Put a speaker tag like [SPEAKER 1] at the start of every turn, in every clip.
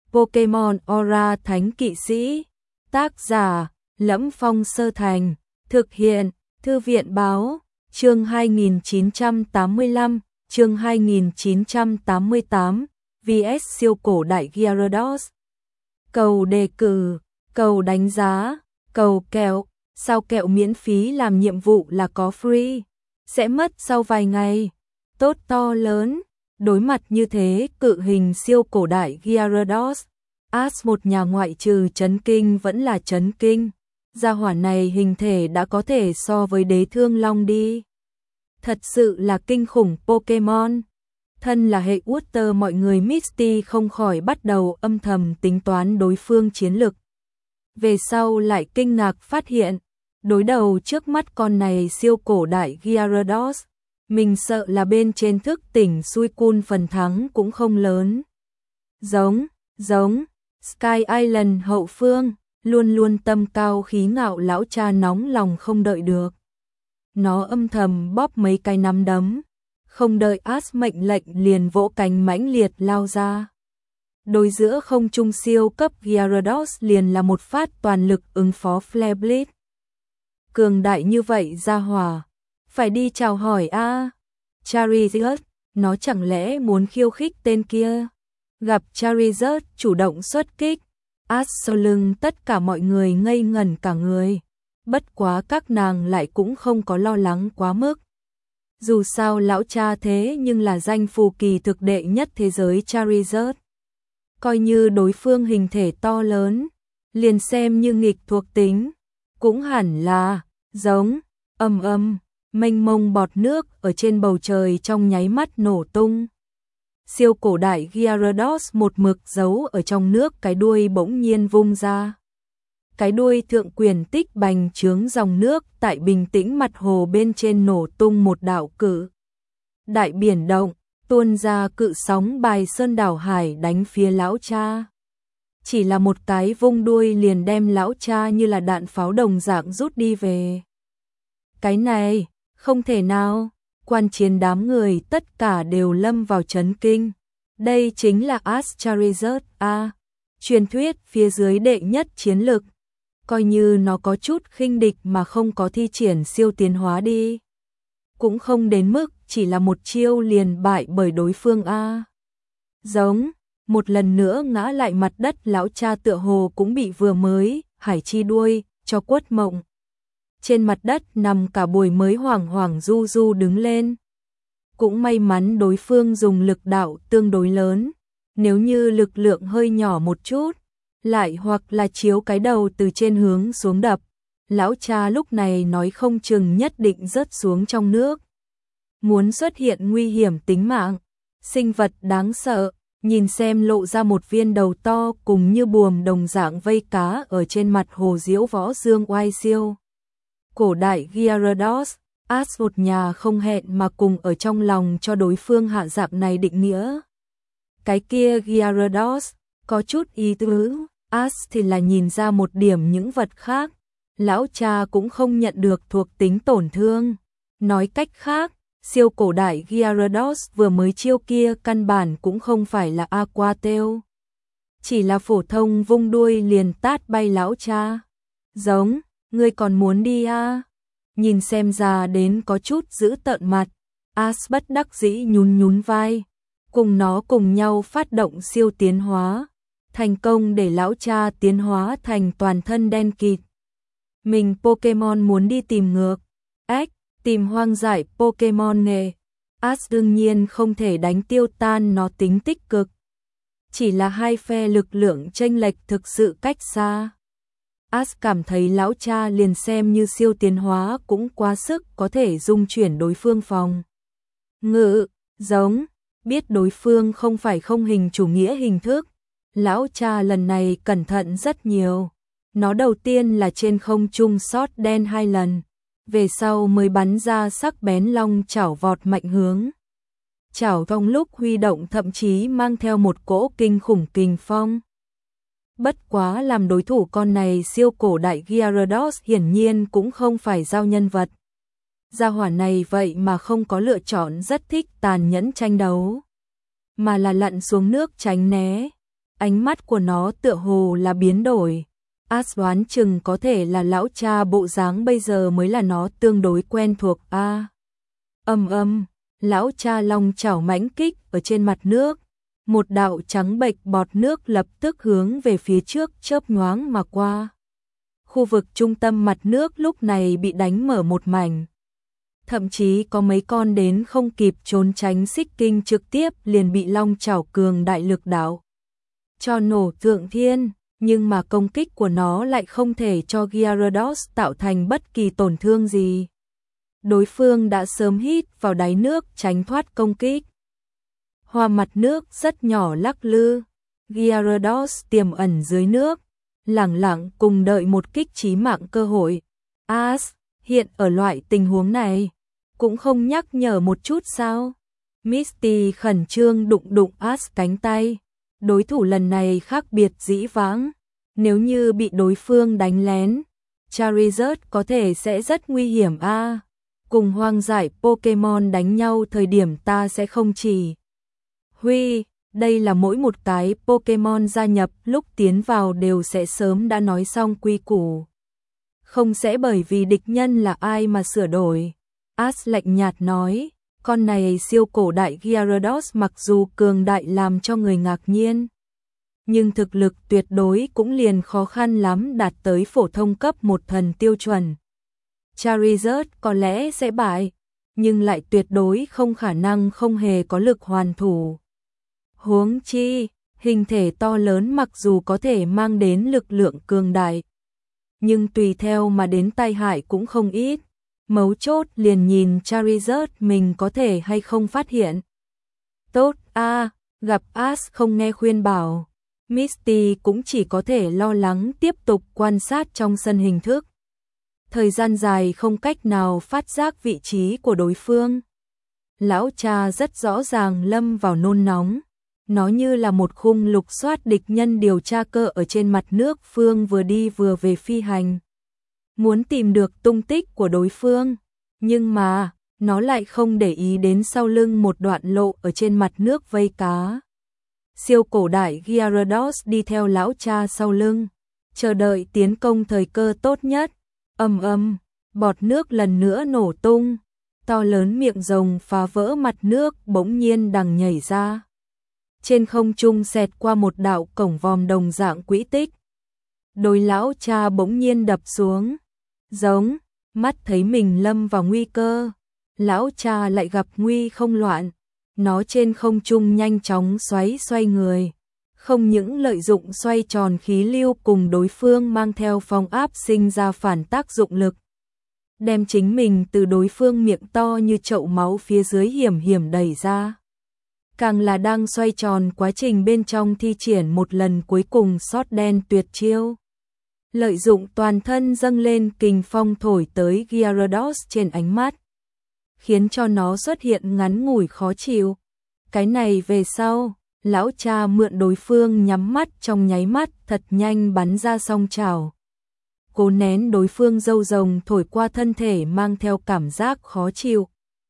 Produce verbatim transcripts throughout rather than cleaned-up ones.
[SPEAKER 1] Pokemon Aura Thánh Kỵ Sĩ. Tác giả: Lẫm Phong Sơ Thành. Thực hiện: Thư viện báo. Chương hai nghìn chín trăm tám mươi lăm, chương hai nghìn chín trăm tám mươi tám, vs siêu cổ đại Gyarados. Cầu đề cử, cầu đánh giá, cầu kẹo, sao kẹo miễn phí làm nhiệm vụ là có free, sẽ mất sau vài ngày. Tốt to lớn, đối mặt như thế cự hình siêu cổ đại Gyarados, Ash một nhà ngoại trừ chấn kinh vẫn là chấn kinh. Gia hỏa này hình thể đã có thể so với đế thương long đi. Thật sự là kinh khủng Pokemon. Thân là hệ Water, mọi người Misty không khỏi bắt đầu âm thầm tính toán đối phương chiến lực. Về sau lại kinh ngạc phát hiện, đối đầu trước mắt con này siêu cổ đại Gyarados, mình sợ là bên trên thức tỉnh Suicune phần thắng cũng không lớn. Giống, giống, Sky Island hậu phương, luôn luôn tâm cao khí ngạo lão cha nóng lòng không đợi được. Nó âm thầm bóp mấy cái nắm đấm, không đợi Ash mệnh lệnh liền vỗ cánh mãnh liệt lao ra. Đối giữa không trung siêu cấp Gyarados liền là một phát toàn lực ứng phó Flare Blitz. Cường đại như vậy ra hỏa, phải đi chào hỏi a. À. Charizard, nó chẳng lẽ muốn khiêu khích tên kia? Gặp Charizard chủ động xuất kích, Ash sau lưng tất cả mọi người ngây ngẩn cả người. Bất quá các nàng lại cũng không có lo lắng quá mức. Dù sao lão cha thế nhưng là danh phù kỳ thực đệ nhất thế giới Charizard. Coi như đối phương hình thể to lớn, liền xem như nghịch thuộc tính, cũng hẳn là giống. Ầm ầm, mênh mông bọt nước ở trên bầu trời trong nháy mắt nổ tung. Siêu cổ đại Gyarados một mực giấu ở trong nước, cái đuôi bỗng nhiên vung ra. Cái đuôi thượng quyền tích bành trướng dòng nước tại bình tĩnh mặt hồ bên trên nổ tung một đạo cự đại biển động, tuôn ra cự sóng bài sơn đảo hải đánh phía lão cha. Chỉ là một cái vung đuôi liền đem lão cha như là đạn pháo đồng dạng rút đi về. Cái này, không thể nào, quan chiến đám người tất cả đều lâm vào chấn kinh. Đây chính là Ash Charizard a, truyền thuyết phía dưới đệ nhất chiến lực. Coi như nó có chút khinh địch mà không có thi triển siêu tiến hóa đi, cũng không đến mức chỉ là một chiêu liền bại bởi đối phương a. Giống, một lần nữa ngã lại mặt đất, lão cha tựa hồ cũng bị vừa mới hải chi đuôi cho quất mộng. Trên mặt đất nằm cả buổi mới hoảng hoảng du du đứng lên. Cũng may mắn đối phương dùng lực đạo tương đối lớn, nếu như lực lượng hơi nhỏ một chút, lại hoặc là chiếu cái đầu từ trên hướng xuống đập, lão cha lúc này nói không chừng nhất định rớt xuống trong nước. Muốn xuất hiện nguy hiểm tính mạng, sinh vật đáng sợ, nhìn xem lộ ra một viên đầu to cùng như buồm đồng dạng vây cá ở trên mặt hồ diễu võ dương oai siêu. Cổ đại Gyarados, Ash một nhà không hẹn mà cùng ở trong lòng cho đối phương hạ dạng này định nghĩa. Cái kia Gyarados, có chút ý tứ, Ash thì là nhìn ra một điểm những vật khác. Lão cha cũng không nhận được thuộc tính tổn thương. Nói cách khác, siêu cổ đại Gyarados vừa mới chiêu kia căn bản cũng không phải là Aqua Tail. Chỉ là phổ thông vung đuôi liền tát bay lão cha. Giống, ngươi còn muốn đi à? Nhìn xem ra đến có chút giữ tợn mặt, Ash bất đắc dĩ nhún nhún vai, cùng nó cùng nhau phát động siêu tiến hóa, thành công để lão cha tiến hóa thành toàn thân đen kịt. Mình Pokemon muốn đi tìm ngược, ếch, tìm hoang dại Pokemon nghề. Ash đương nhiên không thể đánh tiêu tan nó tính tích cực. Chỉ là hai phe lực lượng chênh lệch thực sự cách xa. Ash cảm thấy lão cha liền xem như siêu tiến hóa cũng quá sức có thể dung chuyển đối phương phòng ngự, giống, biết đối phương không phải không hình chủ nghĩa hình thức. Lão cha lần này cẩn thận rất nhiều. Nó đầu tiên là trên không trung sót đen hai lần, về sau mới bắn ra sắc bén long chảo vọt mạnh hướng. Chảo trong lúc huy động thậm chí mang theo một cỗ kinh khủng kình phong. Bất quá làm đối thủ con này siêu cổ đại Gyarados hiển nhiên cũng không phải giao nhân vật. Gia hỏa này vậy mà không có lựa chọn rất thích tàn nhẫn tranh đấu, mà là lặn xuống nước tránh né. Ánh mắt của nó tựa hồ là biến đổi. As đoán chừng có thể là lão cha bộ dáng bây giờ mới là nó tương đối quen thuộc a. À, âm âm, lão cha long chảo mãnh kích ở trên mặt nước. Một đạo trắng bệch bọt nước lập tức hướng về phía trước chớp nhoáng mà qua. Khu vực trung tâm mặt nước lúc này bị đánh mở một mảnh. Thậm chí có mấy con đến không kịp trốn tránh xích kinh trực tiếp liền bị long chảo cường đại lực đạo cho nổ thượng thiên, nhưng mà công kích của nó lại không thể cho Gyarados tạo thành bất kỳ tổn thương gì. Đối phương đã sớm hít vào đáy nước tránh thoát công kích. Hoa mặt nước rất nhỏ lắc lư, Gyarados tiềm ẩn dưới nước, lẳng lặng cùng đợi một kích chí mạng cơ hội. As, hiện ở loại tình huống này, cũng không nhắc nhở một chút sao? Misty khẩn trương đụng đụng As cánh tay. Đối thủ lần này khác biệt dĩ vãng, nếu như bị đối phương đánh lén, Charizard có thể sẽ rất nguy hiểm a. À, cùng hoang dại Pokemon đánh nhau thời điểm ta sẽ không chỉ huy, đây là mỗi một cái Pokemon gia nhập lúc tiến vào đều sẽ sớm đã nói xong quy củ. Không sẽ bởi vì địch nhân là ai mà sửa đổi. As lạnh nhạt nói, con này siêu cổ đại Gyarados mặc dù cường đại làm cho người ngạc nhiên, nhưng thực lực tuyệt đối cũng liền khó khăn lắm đạt tới phổ thông cấp một thần tiêu chuẩn. Charizard có lẽ sẽ bại, nhưng lại tuyệt đối không khả năng không hề có lực hoàn thủ. Huống chi, hình thể to lớn mặc dù có thể mang đến lực lượng cường đại, nhưng tùy theo mà đến tai hại cũng không ít. Mấu chốt liền nhìn Charizard mình có thể hay không phát hiện. Tốt a, à, gặp As không nghe khuyên bảo, Misty cũng chỉ có thể lo lắng tiếp tục quan sát trong sân hình thức. Thời gian dài không cách nào phát giác vị trí của đối phương. Lão cha rất rõ ràng lâm vào nôn nóng. Nó như là một khung lục soát địch nhân điều tra cơ ở trên mặt nước phương vừa đi vừa về phi hành. Muốn tìm được tung tích của đối phương, nhưng mà, nó lại không để ý đến sau lưng một đoạn lộ ở trên mặt nước vây cá. Siêu cổ đại Gyarados đi theo lão cha sau lưng, chờ đợi tiến công thời cơ tốt nhất. Ầm ầm, bọt nước lần nữa nổ tung, to lớn miệng rồng phá vỡ mặt nước bỗng nhiên đằng nhảy ra. Trên không trung xẹt qua một đạo cổng vòm đồng dạng quỹ tích. Đôi lão cha bỗng nhiên đập xuống. Giống, mắt thấy mình lâm vào nguy cơ, lão cha lại gặp nguy không loạn, nó trên không trung nhanh chóng xoáy xoay người, không những lợi dụng xoay tròn khí lưu cùng đối phương mang theo phong áp sinh ra phản tác dụng lực, đem chính mình từ đối phương miệng to như chậu máu phía dưới hiểm hiểm đẩy ra. Càng là đang xoay tròn quá trình bên trong thi triển một lần cuối cùng sót đen tuyệt chiêu. Lợi dụng toàn thân dâng lên kình phong thổi tới Gyarados trên ánh mắt, khiến cho nó xuất hiện ngắn ngủi khó chịu. Cái này về sau, lão cha mượn đối phương nhắm mắt trong nháy mắt thật nhanh bắn ra song chảo. Cố nén đối phương râu rồng thổi qua thân thể mang theo cảm giác khó chịu.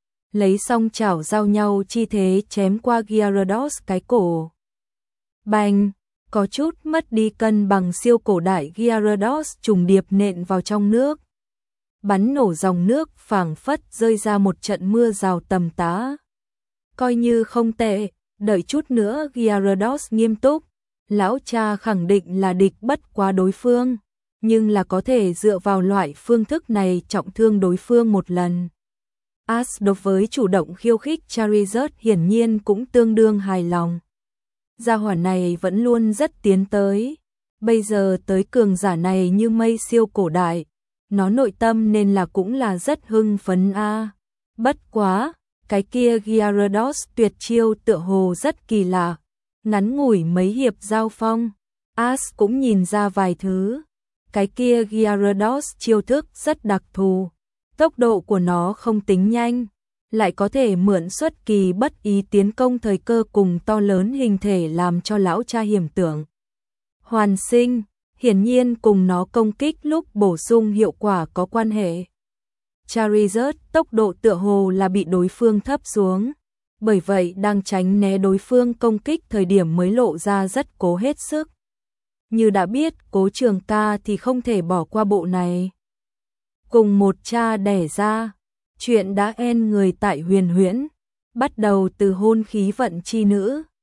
[SPEAKER 1] Lấy song chảo giao nhau chi thế chém qua Gyarados cái cổ. Bành! Có chút mất đi cân bằng siêu cổ đại Gyarados trùng điệp nện vào trong nước. Bắn nổ dòng nước phảng phất rơi ra một trận mưa rào tầm tã. Coi như không tệ, đợi chút nữa Gyarados nghiêm túc. Lão cha khẳng định là địch bất quá đối phương, nhưng là có thể dựa vào loại phương thức này trọng thương đối phương một lần. As đối với chủ động khiêu khích Charizard hiển nhiên cũng tương đương hài lòng. Gia hỏa này vẫn luôn rất tiến tới, bây giờ tới cường giả này như mây siêu cổ đại, nó nội tâm nên là cũng là rất hưng phấn a. À. Bất quá, cái kia Gyarados tuyệt chiêu tựa hồ rất kỳ lạ, ngắn ngủi mấy hiệp giao phong, As cũng nhìn ra vài thứ. Cái kia Gyarados chiêu thức rất đặc thù, tốc độ của nó không tính nhanh, lại có thể mượn xuất kỳ bất ý tiến công thời cơ cùng to lớn hình thể làm cho lão cha hiểm tưởng. Hoàn sinh, hiển nhiên cùng nó công kích lúc bổ sung hiệu quả có quan hệ. Charizard tốc độ tựa hồ là bị đối phương thấp xuống, bởi vậy đang tránh né đối phương công kích thời điểm mới lộ ra rất cố hết sức. Như đã biết Cố Trường Ca thì không thể bỏ qua bộ này. Cùng một cha đẻ ra, chuyện đã en người tại Huyền Huyễn, bắt đầu từ hôn khí vận chi nữ,